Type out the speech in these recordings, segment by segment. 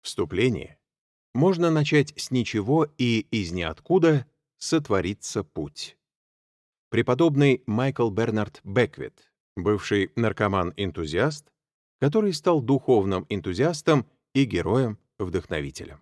Вступление. Можно начать с ничего и из ниоткуда сотворится путь. Преподобный Майкл Бернард Беквит, бывший наркоман-энтузиаст, который стал духовным энтузиастом и героем-вдохновителем.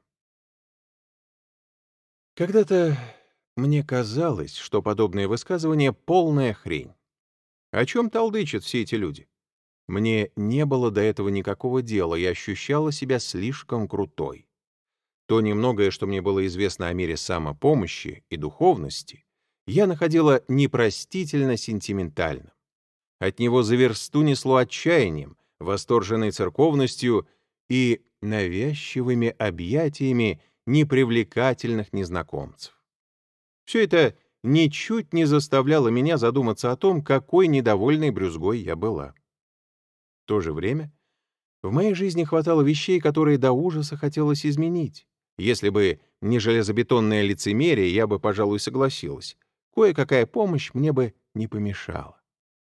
Когда-то мне казалось, что подобные высказывания — полная хрень. О чем толдычат все эти люди? Мне не было до этого никакого дела, я ощущала себя слишком крутой. То немногое, что мне было известно о мире самопомощи и духовности, я находила непростительно сентиментальным. От него за версту несло отчаянием, восторженной церковностью и навязчивыми объятиями непривлекательных незнакомцев. Все это ничуть не заставляло меня задуматься о том, какой недовольной брюзгой я была. В то же время в моей жизни хватало вещей, которые до ужаса хотелось изменить. Если бы не железобетонное лицемерие, я бы, пожалуй, согласилась. Кое-какая помощь мне бы не помешала.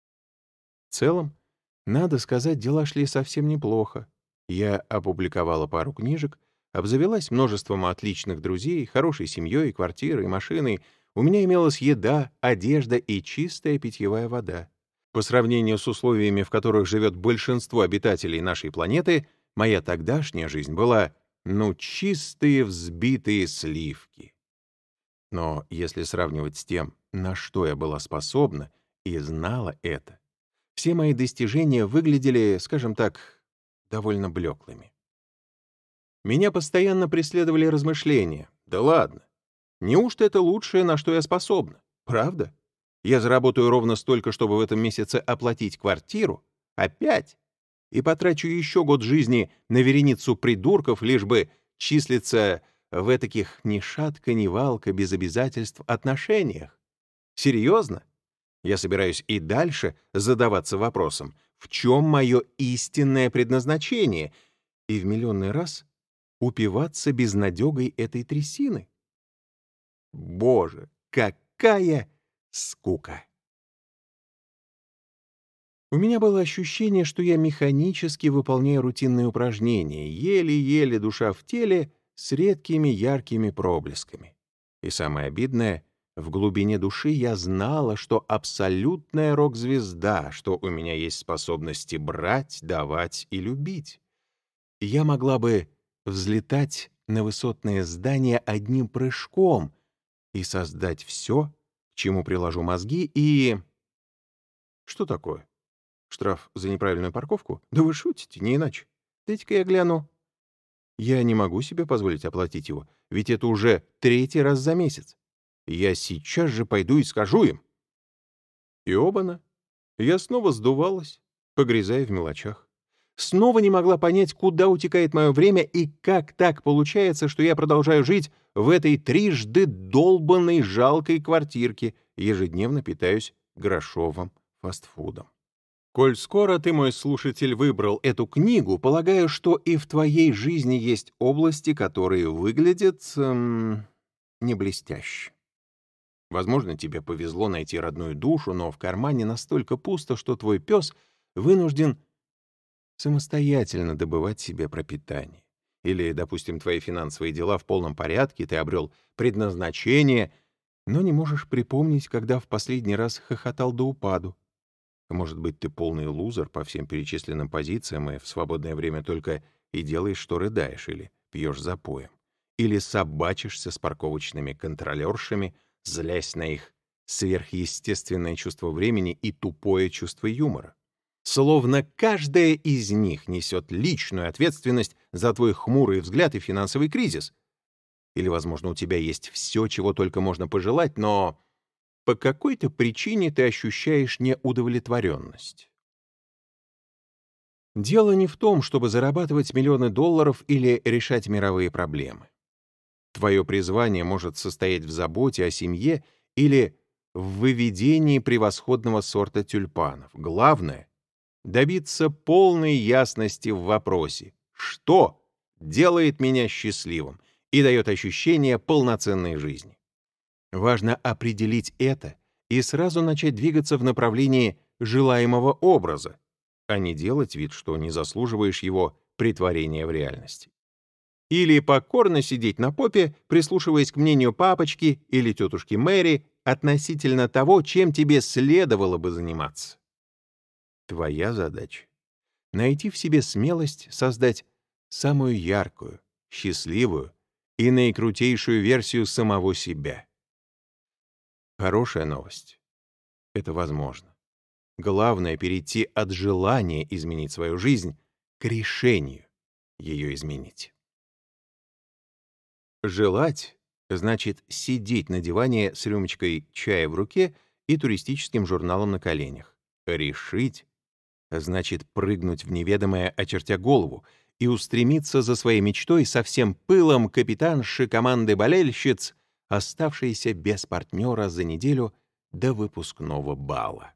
В целом, надо сказать, дела шли совсем неплохо. Я опубликовала пару книжек, обзавелась множеством отличных друзей, хорошей семьей, квартирой, машиной. У меня имелась еда, одежда и чистая питьевая вода. По сравнению с условиями, в которых живет большинство обитателей нашей планеты, моя тогдашняя жизнь была, чистые взбитые сливки. Но если сравнивать с тем, на что я была способна и знала это, все мои достижения выглядели, скажем так, довольно блеклыми. Меня постоянно преследовали размышления. Да ладно, неужто это лучшее, на что я способна? Правда? Я заработаю ровно столько, чтобы в этом месяце оплатить квартиру? Опять? И потрачу еще год жизни на вереницу придурков, лишь бы числиться в этаких ни шатка, ни валка, без обязательств отношениях? Серьезно? Я собираюсь и дальше задаваться вопросом, в чем мое истинное предназначение, и в миллионный раз упиваться безнадегой этой трясины? Боже, какая скука! У меня было ощущение, что я механически выполняю рутинные упражнения, еле-еле душа в теле, с редкими яркими проблесками. И самое обидное, в глубине души я знала, что абсолютная рок-звезда, что у меня есть способности брать, давать и любить. И я могла бы взлетать на высотное здание одним прыжком и создать все, к чему приложу мозги, и... Что такое? Штраф за неправильную парковку? Да вы шутите, не иначе. Дайте-ка я гляну. Я не могу себе позволить оплатить его, ведь это уже 3-й раз за месяц. Я сейчас же пойду и скажу им. И оба-на. Я снова сдувалась, погрязая в мелочах. Снова не могла понять, куда утекает мое время и как так получается, что я продолжаю жить в этой трижды долбанной жалкой квартирке, ежедневно питаюсь грошовым фастфудом. Коль скоро ты, мой слушатель, выбрал эту книгу, полагаю, что и в твоей жизни есть области, которые выглядят не блестяще. Возможно, тебе повезло найти родную душу, но в кармане настолько пусто, что твой пес вынужден самостоятельно добывать себе пропитание. Или, допустим, твои финансовые дела в полном порядке, ты обрел предназначение, но не можешь припомнить, когда в последний раз хохотал до упаду. Может быть, ты полный лузер по всем перечисленным позициям и в свободное время только и делаешь, что рыдаешь или пьешь запоем. Или собачишься с парковочными контролершами, злясь на их сверхъестественное чувство времени и тупое чувство юмора. Словно каждая из них несет личную ответственность за твой хмурый взгляд и финансовый кризис. Или, возможно, у тебя есть все, чего только можно пожелать, но по какой-то причине ты ощущаешь неудовлетворенность. Дело не в том, чтобы зарабатывать миллионы долларов или решать мировые проблемы. Твое призвание может состоять в заботе о семье или в выведении превосходного сорта тюльпанов. Главное — добиться полной ясности в вопросе, что делает меня счастливым и дает ощущение полноценной жизни. Важно определить это и сразу начать двигаться в направлении желаемого образа, а не делать вид, что не заслуживаешь его претворения в реальность. или покорно сидеть на попе, прислушиваясь к мнению папочки или тетушки Мэри относительно того, чем тебе следовало бы заниматься. Твоя задача — найти в себе смелость создать самую яркую, счастливую и наикрутейшую версию самого себя. Хорошая новость — это возможно. Главное — перейти от желания изменить свою жизнь к решению ее изменить. Желать — значит сидеть на диване с рюмочкой чая в руке и туристическим журналом на коленях. Решить — значит прыгнуть в неведомое, очертя голову, и устремиться за своей мечтой со всем пылом капитанши команды болельщиц, оставшейся без партнера за неделю до выпускного бала.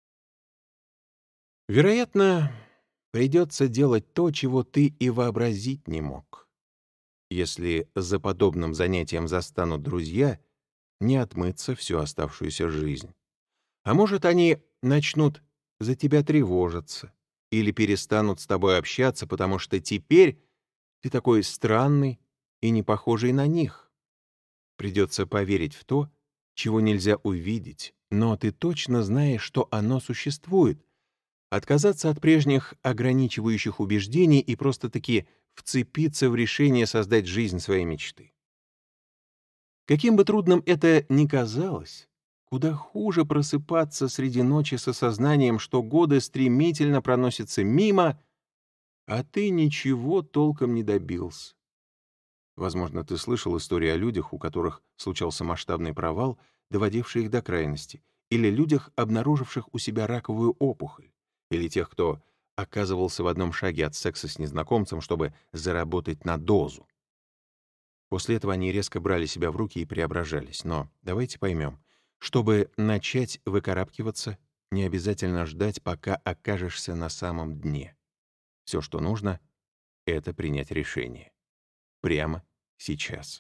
Вероятно, придется делать то, чего ты и вообразить не мог. Если за подобным занятием застанут друзья, не отмыться всю оставшуюся жизнь. А может, они начнут за тебя тревожиться или перестанут с тобой общаться, потому что теперь ты такой странный и не похожий на них. Придется поверить в то, чего нельзя увидеть, но ты точно знаешь, что оно существует. Отказаться от прежних ограничивающих убеждений и просто-таки вцепиться в решение создать жизнь своей мечты. Каким бы трудным это ни казалось, куда хуже просыпаться среди ночи с осознанием, что годы стремительно проносятся мимо, а ты ничего толком не добился. Возможно, ты слышал истории о людях, у которых случался масштабный провал, доводивший их до крайности, или людях, обнаруживших у себя раковую опухоль, или тех, кто оказывался в одном шаге от секса с незнакомцем, чтобы заработать на дозу. После этого они резко брали себя в руки и преображались. Но давайте поймем, чтобы начать выкарабкиваться, не обязательно ждать, пока окажешься на самом дне. Все, что нужно, — это принять решение. Прямо сейчас.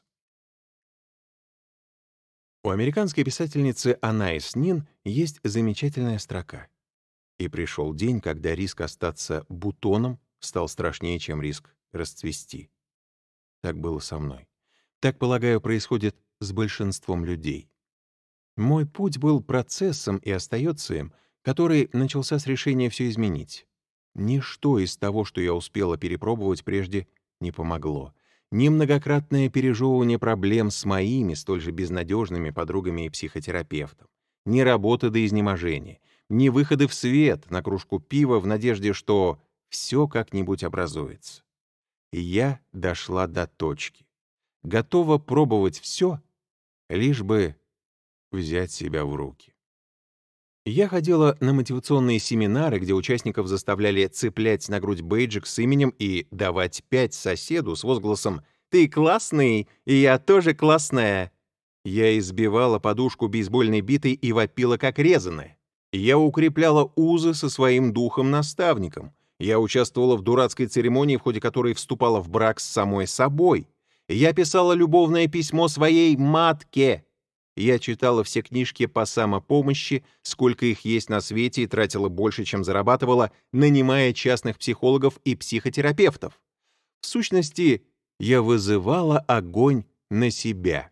У американской писательницы Анаис Нин есть замечательная строка. «И пришел день, когда риск остаться бутоном стал страшнее, чем риск расцвести». Так было со мной. Так, полагаю, происходит с большинством людей. Мой путь был процессом и остается им, который начался с решения все изменить. Ничто из того, что я успела перепробовать прежде, не помогло. Ни многократное пережевывание проблем с моими, столь же безнадежными подругами и психотерапевтом, ни работа до изнеможения, ни выходы в свет на кружку пива в надежде, что все как-нибудь образуется. И я дошла до точки. Готова пробовать все, лишь бы взять себя в руки. Я ходила на мотивационные семинары, где участников заставляли цеплять на грудь бейджик с именем и давать 5 соседу с возгласом «Ты классный, и я тоже классная». Я избивала подушку бейсбольной битой и вопила как резаная. Я укрепляла узы со своим духом-наставником. Я участвовала в дурацкой церемонии, в ходе которой вступала в брак с самой собой. Я писала любовное письмо своей матке. Я читала все книжки по самопомощи, сколько их есть на свете, и тратила больше, чем зарабатывала, нанимая частных психологов и психотерапевтов. В сущности, я вызывала огонь на себя.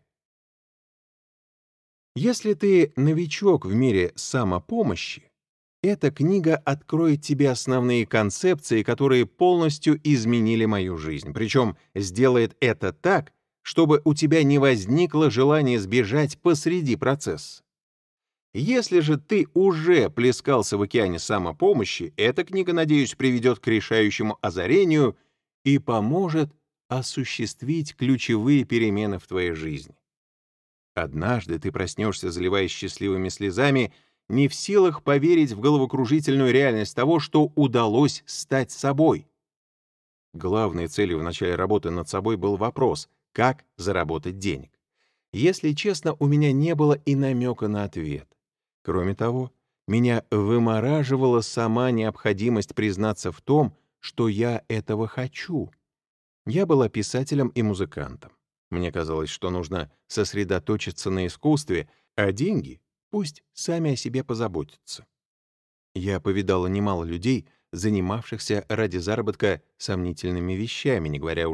Если ты новичок в мире самопомощи, эта книга откроет тебе основные концепции, которые полностью изменили мою жизнь. Причем сделает это так, чтобы у тебя не возникло желания сбежать посреди процесса. Если же ты уже плескался в океане самопомощи, эта книга, надеюсь, приведет к решающему озарению и поможет осуществить ключевые перемены в твоей жизни. Однажды ты проснешься, заливаясь счастливыми слезами, не в силах поверить в головокружительную реальность того, что удалось стать собой. Главной целью в начале работы над собой был вопрос, как заработать денег. Если честно, у меня не было и намека на ответ. Кроме того, меня вымораживала сама необходимость признаться в том, что я этого хочу. Я была писателем и музыкантом. Мне казалось, что нужно сосредоточиться на искусстве, а деньги пусть сами о себе позаботятся. Я повидала немало людей, занимавшихся ради заработка сомнительными вещами, не говоря уже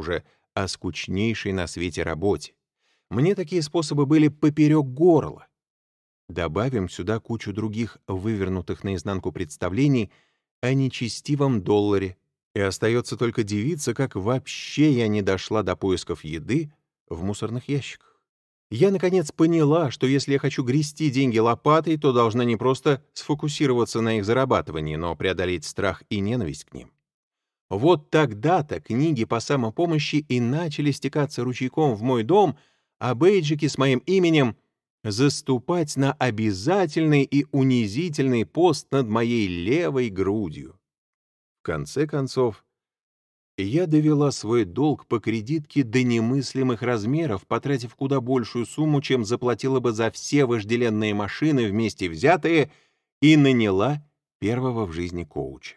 о скучнейшей на свете работе. Мне такие способы были поперек горла. Добавим сюда кучу других вывернутых наизнанку представлений о нечестивом долларе, и остается только дивиться, как вообще я не дошла до поисков еды в мусорных ящиках. Я, наконец, поняла, что если я хочу грести деньги лопатой, то должна не просто сфокусироваться на их зарабатывании, но преодолеть страх и ненависть к ним. Вот тогда-то книги по самопомощи и начали стекаться ручейком в мой дом, а бейджики с моим именем заступать на обязательный и унизительный пост над моей левой грудью. В конце концов, я довела свой долг по кредитке до немыслимых размеров, потратив куда большую сумму, чем заплатила бы за все вожделенные машины вместе взятые, и наняла первого в жизни коуча.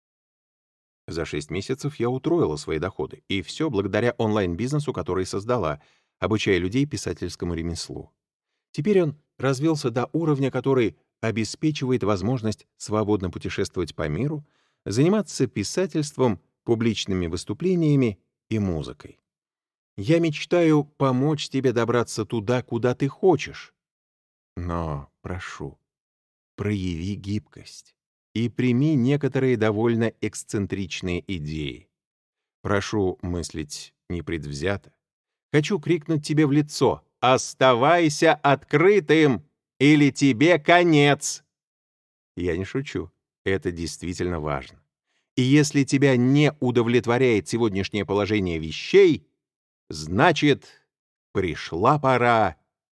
За 6 месяцев я утроила свои доходы, и все благодаря онлайн-бизнесу, который создала, обучая людей писательскому ремеслу. Теперь он развился до уровня, который обеспечивает возможность свободно путешествовать по миру, заниматься писательством, публичными выступлениями и музыкой. Я мечтаю помочь тебе добраться туда, куда ты хочешь. Но, прошу, прояви гибкость и прими некоторые довольно эксцентричные идеи. Прошу мыслить непредвзято. Хочу крикнуть тебе в лицо: «Оставайся открытым, или тебе конец!» Я не шучу. Это действительно важно. И если тебя не удовлетворяет сегодняшнее положение вещей, значит, пришла пора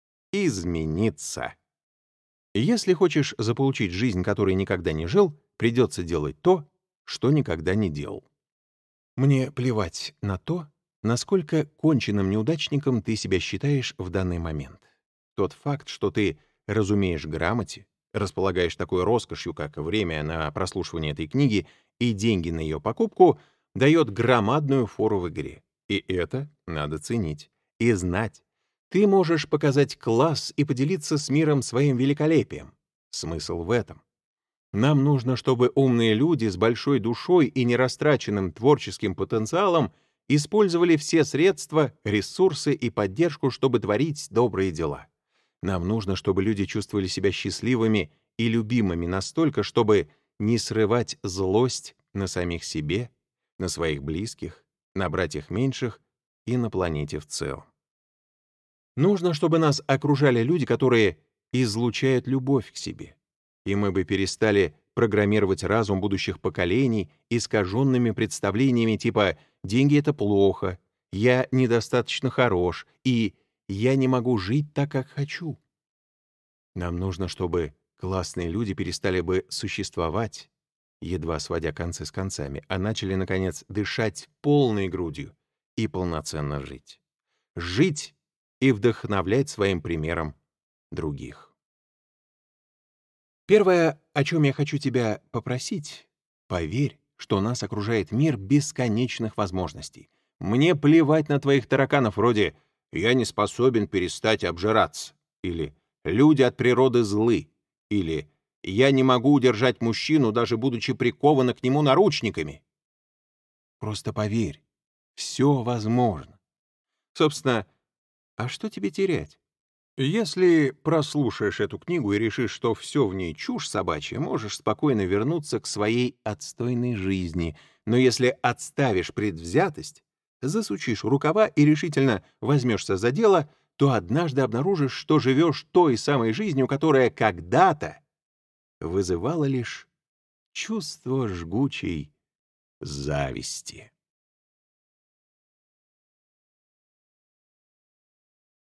измениться. Если хочешь заполучить жизнь, которой никогда не жил, придется делать то, что никогда не делал. Мне плевать на то, насколько конченным неудачником ты себя считаешь в данный момент. Тот факт, что ты разумеешь грамоте, располагаешь такой роскошью, как время на прослушивание этой книги и деньги на ее покупку, дает громадную фору в игре. И это надо ценить. И знать. Ты можешь показать класс и поделиться с миром своим великолепием. Смысл в этом. Нам нужно, чтобы умные люди с большой душой и нерастраченным творческим потенциалом использовали все средства, ресурсы и поддержку, чтобы творить добрые дела. Нам нужно, чтобы люди чувствовали себя счастливыми и любимыми настолько, чтобы не срывать злость на самих себе, на своих близких, на братьях меньших и на планете в целом. Нужно, чтобы нас окружали люди, которые излучают любовь к себе. И мы бы перестали программировать разум будущих поколений искаженными представлениями типа «деньги — это плохо», «я недостаточно хорош» и «я не могу жить так, как хочу». Нам нужно, чтобы классные люди перестали бы существовать, едва сводя концы с концами, а начали, наконец, дышать полной грудью и полноценно жить. Жить и вдохновлять своим примером других. Первое, о чем я хочу тебя попросить, поверь, что нас окружает мир бесконечных возможностей. Мне плевать на твоих тараканов вроде «я не способен перестать обжираться» или «люди от природы злы» или «я не могу удержать мужчину, даже будучи прикована к нему наручниками». Просто поверь, все возможно. Собственно, а что тебе терять? Если прослушаешь эту книгу и решишь, что все в ней чушь собачья, можешь спокойно вернуться к своей отстойной жизни. Но если отставишь предвзятость, засучишь рукава и решительно возьмешься за дело, то однажды обнаружишь, что живешь той самой жизнью, которая когда-то вызывала лишь чувство жгучей зависти.